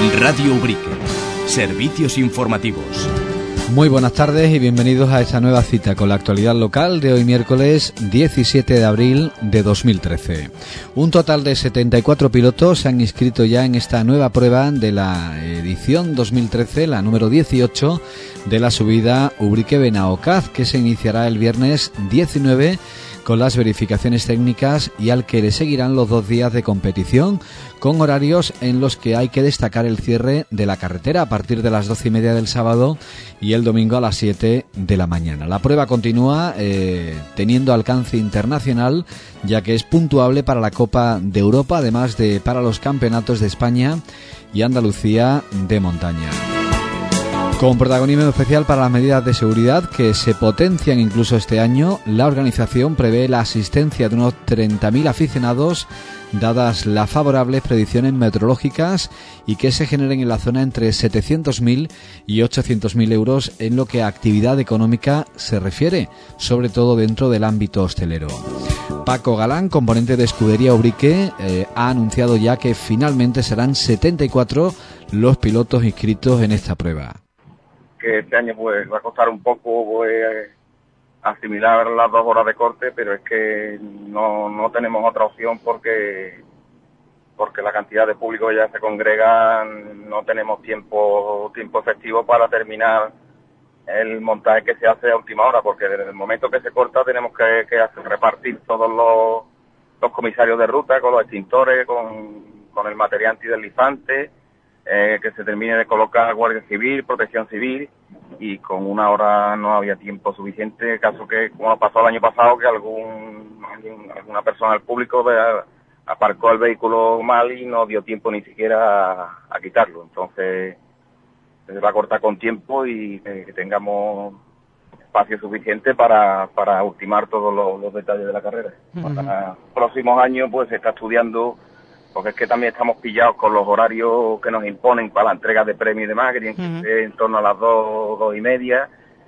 Radio Ubrique. Servicios informativos. Muy buenas tardes y bienvenidos a esta nueva cita con la actualidad local de hoy miércoles 17 de abril de 2013. Un total de 74 pilotos se han inscrito ya en esta nueva prueba de la edición 2013, la número 18 de la subida Ubrique-Benaocaz, que se iniciará el viernes 19 con las verificaciones técnicas y al que le seguirán los 2 días de competición, con horarios en los que hay que destacar el cierre de la carretera a partir de las 12:30 del sábado y el domingo a las 7 de la mañana. La prueba continúa teniendo alcance internacional, ya que es puntuable para la Copa de Europa, además de para los campeonatos de España y Andalucía de montaña. Con protagonismo especial para las medidas de seguridad que se potencian incluso este año, la organización prevé la asistencia de unos 30.000 aficionados, dadas las favorables predicciones meteorológicas, y que se generen en la zona entre 700.000 y 800.000 euros en lo que a actividad económica se refiere, sobre todo dentro del ámbito hostelero. Paco Galán, componente de Escudería Ubrique, ha anunciado ya que finalmente serán 74 los pilotos inscritos en esta prueba. Que este año pues va a costar un poco asimilar las 2 horas de corte, pero es que no tenemos otra opción porque la cantidad de público que ya se congrega, no tenemos tiempo efectivo para terminar el montaje que se hace a última hora, porque desde el momento que se corta tenemos que repartir todos los comisarios de ruta con los extintores, con el material antideslizante, que se termine de colocar Guardia Civil, Protección Civil, y con 1 hora no había tiempo suficiente, caso que, como pasó el año pasado, que alguna persona del público aparcó el vehículo mal y no dio tiempo ni siquiera a quitarlo. Entonces se va a cortar con tiempo y que tengamos espacio suficiente para ultimar todos los detalles de la carrera. Uh-huh. Para los próximos años pues se está estudiando, porque es que también estamos pillados con los horarios que nos imponen para la entrega de premios y demás, que tienen que ser en torno a las 2:30,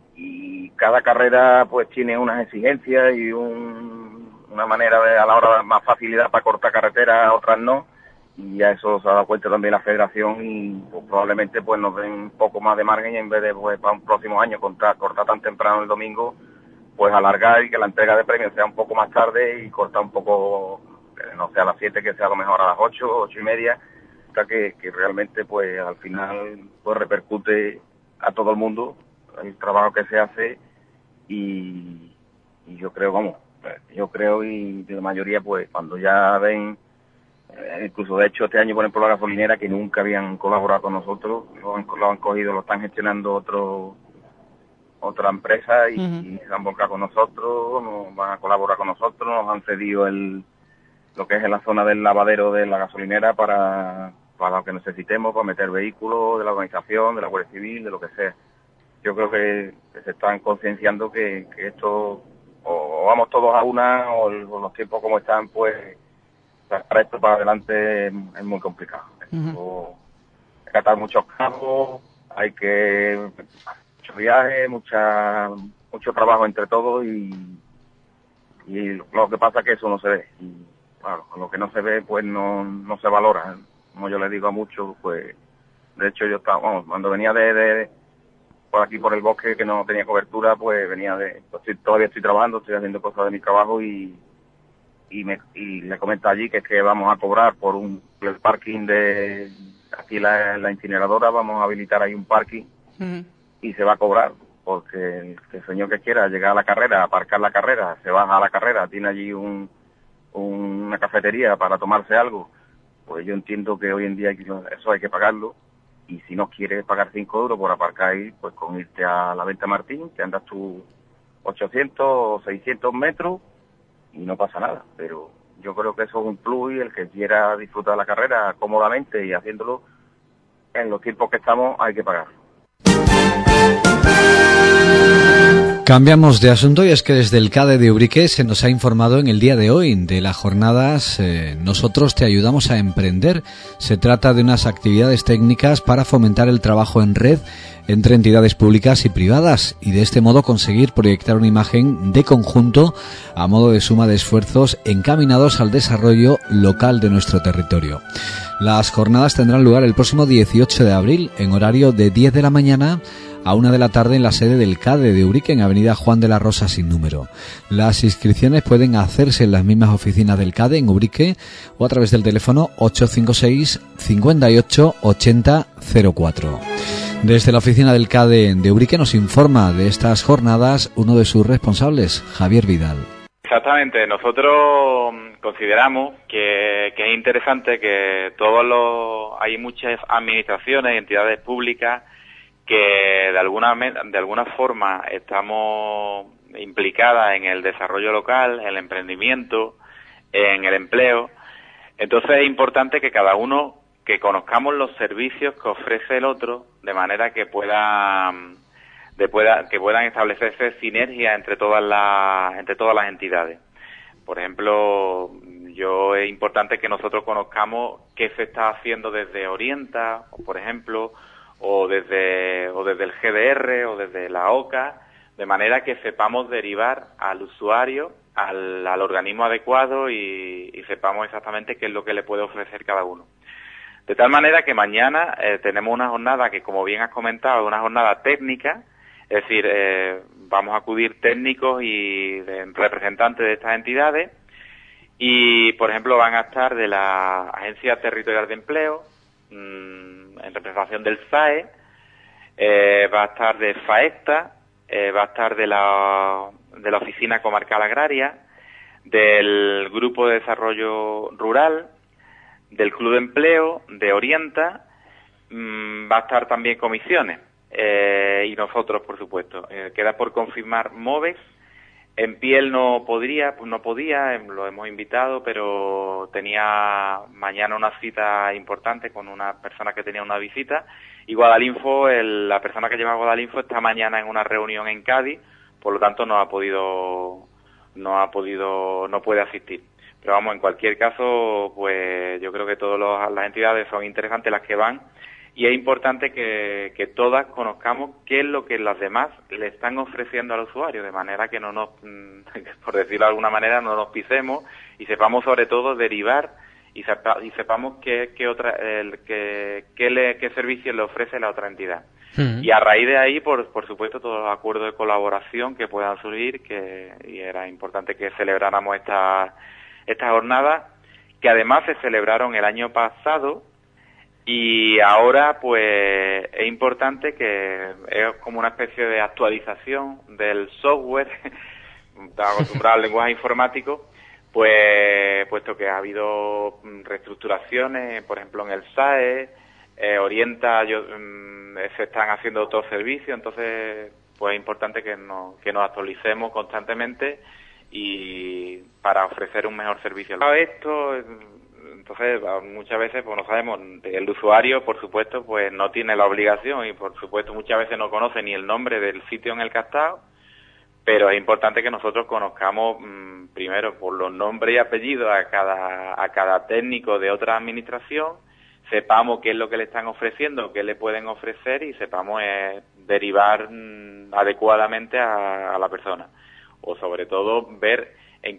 y cada carrera pues tiene unas exigencias y una manera a la hora de más facilidad para cortar carretera, otras no, y a eso se ha dado cuenta también la federación, y pues, probablemente pues nos den un poco más de margen, y en vez de pues para un próximo año cortar tan temprano el domingo, pues alargar y que la entrega de premios sea un poco más tarde y cortar un poco, no sea a las 7, que sea a lo mejor a las 8:30, hasta que realmente pues al final pues repercute a todo el mundo el trabajo que se hace, y yo creo y de la mayoría pues cuando ya ven, incluso de hecho este año, por ejemplo, la gasolinera, que nunca habían colaborado con nosotros, lo han cogido, lo están gestionando otra empresa y se han volcado con nosotros, nos van a colaborar con nosotros, nos han cedido lo que es en la zona del lavadero de la gasolinera para lo que necesitemos, para meter vehículos de la organización, de la Guardia Civil, de lo que sea. Yo creo que se están concienciando que esto, o vamos todos a una, o los tiempos como están, pues para esto para adelante es muy complicado. Uh-huh. Hay que atar muchos cabos, hay que muchos viajes, mucho trabajo entre todos, y lo que pasa es que eso no se ve. Y, claro, lo que no se ve pues no se valora. Como yo le digo a muchos, pues de hecho yo estaba, cuando venía de por aquí por el bosque, que no tenía cobertura, pues venía todavía estoy trabajando, estoy haciendo cosas de mi trabajo, y le comento allí que es que vamos a cobrar por el parking de aquí la incineradora, vamos a habilitar ahí un parking, uh-huh, y se va a cobrar, porque el señor que quiera llegar a la carrera, aparcar la carrera, se baja a la carrera, tiene allí una cafetería para tomarse algo, pues yo entiendo que hoy en día eso hay que pagarlo, y si no quieres pagar 5 euros por aparcar ahí, pues con irte a la Venta Martín, que andas tú 800 o 600 metros y no pasa nada, pero yo creo que eso es un plus, y el que quiera disfrutar la carrera cómodamente y haciéndolo en los tiempos que estamos, hay que pagar. Cambiamos de asunto y es que desde el CADE de Ubrique se nos ha informado en el día de hoy de las jornadas Nosotros te ayudamos a emprender. Se trata de unas actividades técnicas para fomentar el trabajo en red entre entidades públicas y privadas y de este modo conseguir proyectar una imagen de conjunto a modo de suma de esfuerzos encaminados al desarrollo local de nuestro territorio. Las jornadas tendrán lugar el próximo 18 de abril en horario de 10 de la mañana a 1 de la tarde en la sede del CADE de Ubrique en Avenida Juan de la Rosa sin número. Las inscripciones pueden hacerse en las mismas oficinas del CADE en Ubrique o a través del teléfono 856 58 80 04. Desde la oficina del CADE de Ubrique nos informa de estas jornadas uno de sus responsables, Javier Vidal. Exactamente, nosotros consideramos que es interesante que hay muchas administraciones y entidades públicas que de alguna forma estamos implicadas en el desarrollo local, en el emprendimiento, en el empleo. Entonces es importante que cada uno que conozcamos los servicios que ofrece el otro, de manera que puedan establecerse sinergias entre todas las entidades. Por ejemplo, es importante que nosotros conozcamos qué se está haciendo desde Orienta, por ejemplo, o desde el GDR o desde la OCA, de manera que sepamos derivar al usuario al organismo adecuado y sepamos exactamente qué es lo que le puede ofrecer cada uno. De tal manera que mañana tenemos una jornada que, como bien has comentado, es una jornada técnica, es decir, vamos a acudir técnicos y representantes de estas entidades y, por ejemplo, van a estar de la Agencia Territorial de Empleo, en representación del SAE, va a estar de FAESTA, va a estar de la Oficina Comarcal Agraria, del Grupo de Desarrollo Rural, del Club de Empleo, de Orienta, va a estar también comisiones, y nosotros, por supuesto. Queda por confirmar MOVES. En Piel no podía, lo hemos invitado, pero tenía mañana una cita importante con una persona que tenía una visita. Y Guadalinfo, la persona que lleva a Guadalinfo está mañana en una reunión en Cádiz, por lo tanto no puede asistir. Pero vamos, en cualquier caso, pues yo creo que todas las entidades son interesantes las que van. Y es importante que todas conozcamos qué es lo que las demás le están ofreciendo al usuario, de manera que no nos, por decirlo de alguna manera, no nos pisemos y sepamos sobre todo derivar y sepamos qué servicios le ofrece la otra entidad. Y a raíz de ahí, por supuesto, todos los acuerdos de colaboración que puedan surgir, y era importante que celebráramos esta jornada, que además se celebraron el año pasado. Y ahora, pues, es importante que es como una especie de actualización del software, estaba acostumbrado al lenguaje informático, pues, puesto que ha habido reestructuraciones, por ejemplo, en el SAE, Orienta, se están haciendo otros servicios, entonces, pues, es importante que nos actualicemos constantemente y para ofrecer un mejor servicio. Entonces, muchas veces, pues no sabemos, el usuario, por supuesto, pues no tiene la obligación y, por supuesto, muchas veces no conoce ni el nombre del sitio en el que ha estado, pero es importante que nosotros conozcamos primero por los nombres y apellidos a cada técnico de otra administración, sepamos qué es lo que le están ofreciendo, qué le pueden ofrecer y sepamos derivar adecuadamente a la persona. O sobre todo ver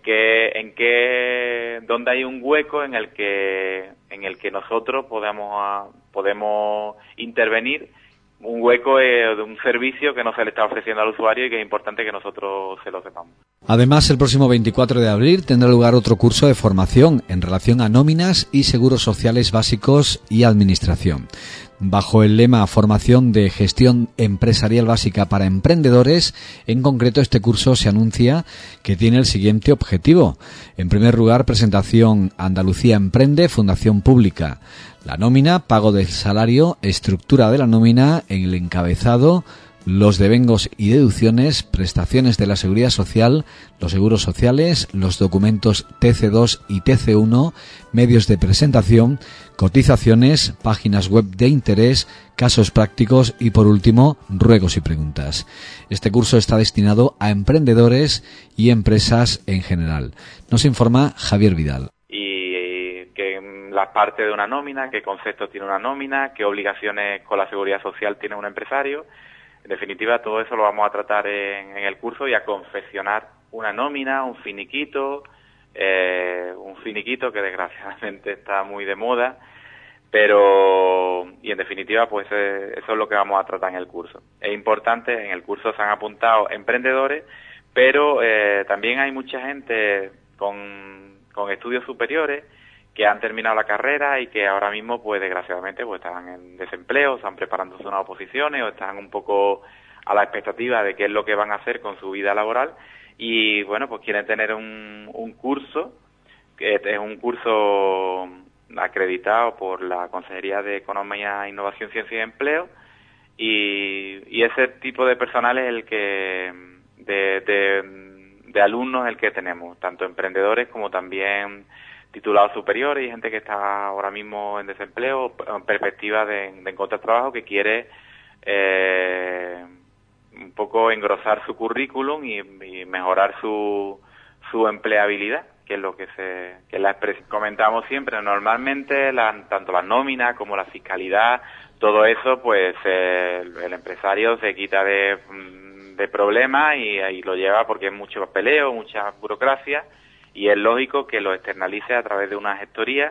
dónde hay un hueco en el que nosotros podemos intervenir, un hueco de un servicio que no se le está ofreciendo al usuario y que es importante que nosotros se lo sepamos. Además, el próximo 24 de abril tendrá lugar otro curso de formación en relación a nóminas y seguros sociales básicos y administración. Bajo el lema Formación de Gestión Empresarial Básica para Emprendedores, en concreto este curso se anuncia que tiene el siguiente objetivo. En primer lugar, presentación Andalucía Emprende, Fundación Pública. La nómina, pago del salario, estructura de la nómina en el encabezado, los devengos y deducciones, prestaciones de la Seguridad Social, los seguros sociales, los documentos TC2 y TC1, medios de presentación, cotizaciones, páginas web de interés, casos prácticos y, por último, ruegos y preguntas. Este curso está destinado a emprendedores y empresas en general. Nos informa Javier Vidal. Y que la parte de una nómina, qué conceptos tiene una nómina, qué obligaciones con la Seguridad Social tiene un empresario. En definitiva, todo eso lo vamos a tratar en el curso y a confeccionar una nómina, un finiquito que desgraciadamente está muy de moda, pero, y en definitiva, pues eso es lo que vamos a tratar en el curso. Es importante, en el curso se han apuntado emprendedores, pero también hay mucha gente con estudios superiores que han terminado la carrera y que ahora mismo, pues desgraciadamente, pues están en desempleo, están preparándose unas oposiciones o están un poco a la expectativa de qué es lo que van a hacer con su vida laboral y, bueno, pues quieren tener un curso, que es un curso acreditado por la Consejería de Economía, Innovación, Ciencia y Empleo, y ese tipo de personal es el que de alumnos el que tenemos, tanto emprendedores como también titulados superiores y gente que está ahora mismo en desempleo, en perspectiva de encontrar trabajo, que quiere un poco engrosar su currículum y mejorar su empleabilidad, que es lo que comentamos siempre. Normalmente tanto las nóminas como la fiscalidad, todo eso, pues el empresario se quita de problemas y lo lleva porque es mucho papeleo, mucha burocracia, y es lógico que lo externalice a través de una gestoría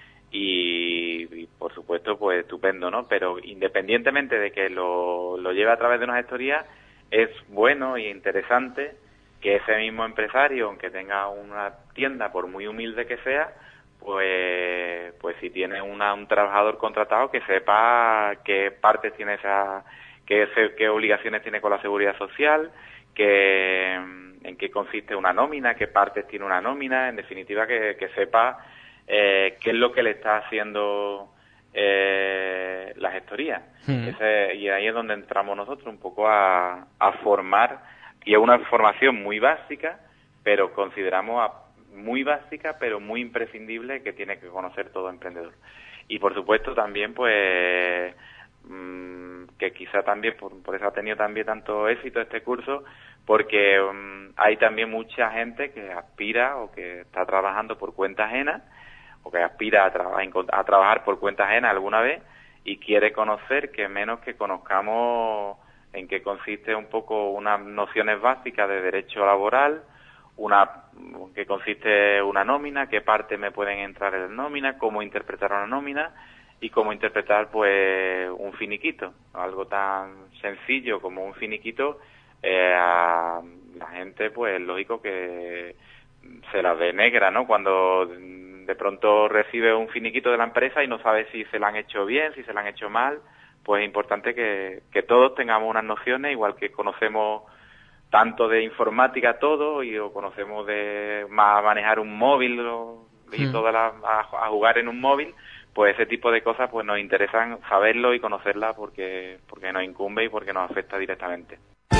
y por supuesto, pues estupendo, ¿no? Pero independientemente de que lo lleve a través de una gestoría, es bueno y interesante que ese mismo empresario, aunque tenga una tienda, por muy humilde que sea, pues si tiene un trabajador contratado, que sepa qué partes tiene qué obligaciones tiene con la Seguridad Social, en qué consiste una nómina, qué partes tiene una nómina, en definitiva que sepa qué es lo que le está haciendo la gestoría. Y ahí es donde entramos nosotros un poco a formar, y es una formación muy básica, pero consideramos muy básica, pero muy imprescindible, que tiene que conocer todo emprendedor. Y por supuesto también, pues, que quizá también por eso ha tenido también tanto éxito este curso, porque hay también mucha gente que aspira o que está trabajando por cuenta ajena, o que aspira a trabajar por cuenta ajena alguna vez, y quiere conocer, que menos que conozcamos en qué consiste un poco unas nociones básicas de derecho laboral, que consiste una nómina, qué parte me pueden entrar en la nómina, cómo interpretar una nómina y cómo interpretar, pues, un finiquito. Algo tan sencillo como un finiquito, a la gente, pues, lógico que se la ve negra, ¿no? Cuando de pronto recibe un finiquito de la empresa y no sabe si se la han hecho bien, si se la han hecho mal. Pues es importante que todos tengamos unas nociones, igual que conocemos tanto de informática todo, o conocemos de manejar un móvil y a jugar en un móvil, pues ese tipo de cosas pues nos interesan saberlo y conocerla porque nos incumbe y porque nos afecta directamente.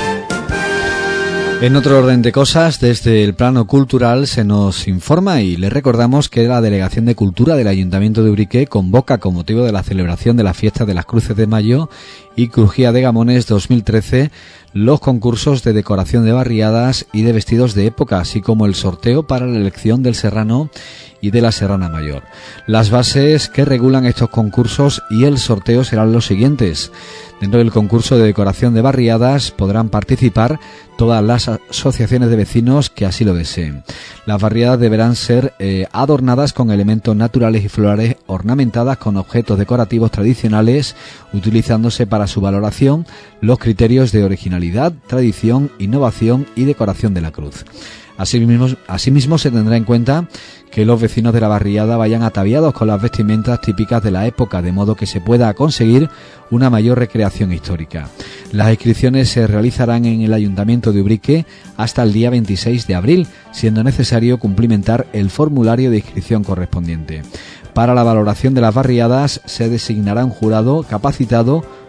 En otro orden de cosas, desde el plano cultural se nos informa y le recordamos que la Delegación de Cultura del Ayuntamiento de Ubrique convoca, con motivo de la celebración de la Fiesta de las Cruces de Mayo y Crujía de Gamones 2013, los concursos de decoración de barriadas y de vestidos de época, así como el sorteo para la elección del serrano y de la Serrana Mayor. Las bases que regulan estos concursos y el sorteo serán los siguientes. Dentro del concurso de decoración de barriadas podrán participar todas las asociaciones de vecinos que así lo deseen. Las barriadas deberán ser adornadas con elementos naturales y florales, ornamentadas con objetos decorativos tradicionales, utilizándose para su valoración los criterios de originalidad, tradición, innovación y decoración de la cruz. Asimismo se tendrá en cuenta que los vecinos de la barriada vayan ataviados con las vestimentas típicas de la época, de modo que se pueda conseguir una mayor recreación histórica. Las inscripciones se realizarán en el Ayuntamiento de Ubrique hasta el día 26 de abril, siendo necesario cumplimentar el formulario de inscripción correspondiente. Para la valoración de las barriadas se designará un jurado capacitado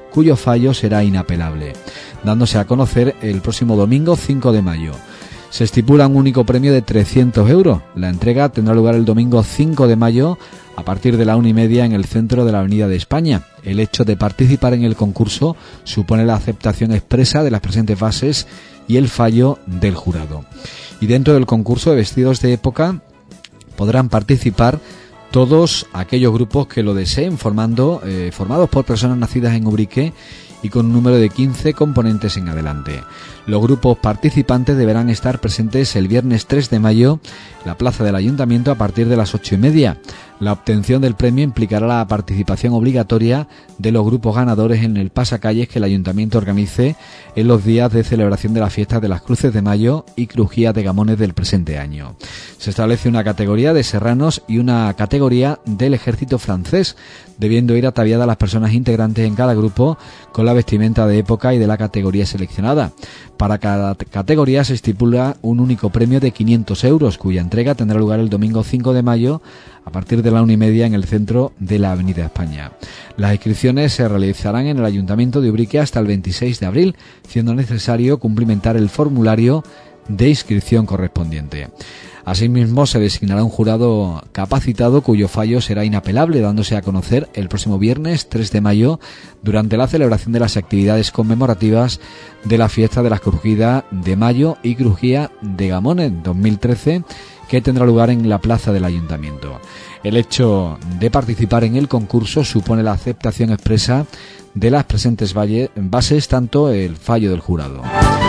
cuyo fallo será inapelable, dándose a conocer el próximo domingo 5 de mayo. Se estipula un único premio de 300 euros. La entrega tendrá lugar el domingo 5 de mayo a partir de la 1:30 en el centro de la Avenida de España. El hecho de participar en el concurso supone la aceptación expresa de las presentes bases y el fallo del jurado. Y dentro del concurso de vestidos de época podrán participar todos aquellos grupos que lo deseen, formados por personas nacidas en Ubrique y con un número de 15 componentes en adelante. Los grupos participantes deberán estar presentes el viernes 3 de mayo en la plaza del Ayuntamiento a partir de las 8:30. La obtención del premio implicará la participación obligatoria de los grupos ganadores en el pasacalles que el Ayuntamiento organice en los días de celebración de la fiesta de las Cruces de Mayo y Crujías de Gamones del presente año. Se establece una categoría de serranos y una categoría del ejército francés, debiendo ir ataviadas las personas integrantes en cada grupo con la vestimenta de época y de la categoría seleccionada. Para cada categoría se estipula un único premio de 500 euros, cuya entrega tendrá lugar el domingo 5 de mayo a partir de la 1:30 en el centro de la Avenida España. Las inscripciones se realizarán en el Ayuntamiento de Ubrique hasta el 26 de abril, siendo necesario cumplimentar el formulario de inscripción correspondiente. Asimismo, se designará un jurado capacitado cuyo fallo será inapelable, dándose a conocer el próximo viernes 3 de mayo durante la celebración de las actividades conmemorativas de la fiesta de las Crujías de Mayo y Crujía de Gamones 2013, que tendrá lugar en la plaza del Ayuntamiento. El hecho de participar en el concurso supone la aceptación expresa de las presentes bases, tanto el fallo del jurado.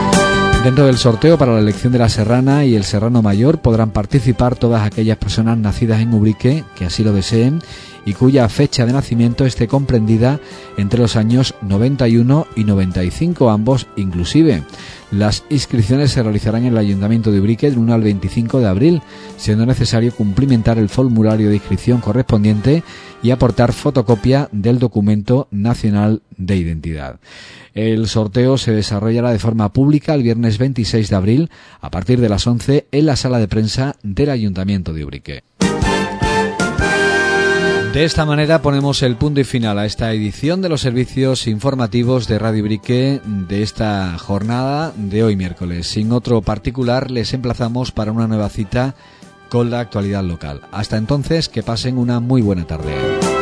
Dentro del sorteo para la elección de la serrana y el serrano mayor podrán participar todas aquellas personas nacidas en Ubrique que así lo deseen y cuya fecha de nacimiento esté comprendida entre los años 91 y 95, ambos inclusive. Las inscripciones se realizarán en el Ayuntamiento de Ubrique del 1 al 25 de abril, siendo necesario cumplimentar el formulario de inscripción correspondiente y aportar fotocopia del documento nacional de identidad. El sorteo se desarrollará de forma pública el viernes 26 de abril a partir de las 11 en la sala de prensa del Ayuntamiento de Ubrique. De esta manera ponemos el punto y final a esta edición de los servicios informativos de Radio Ubrique de esta jornada de hoy miércoles. Sin otro particular, les emplazamos para una nueva cita con la actualidad local. Hasta entonces, que pasen una muy buena tarde.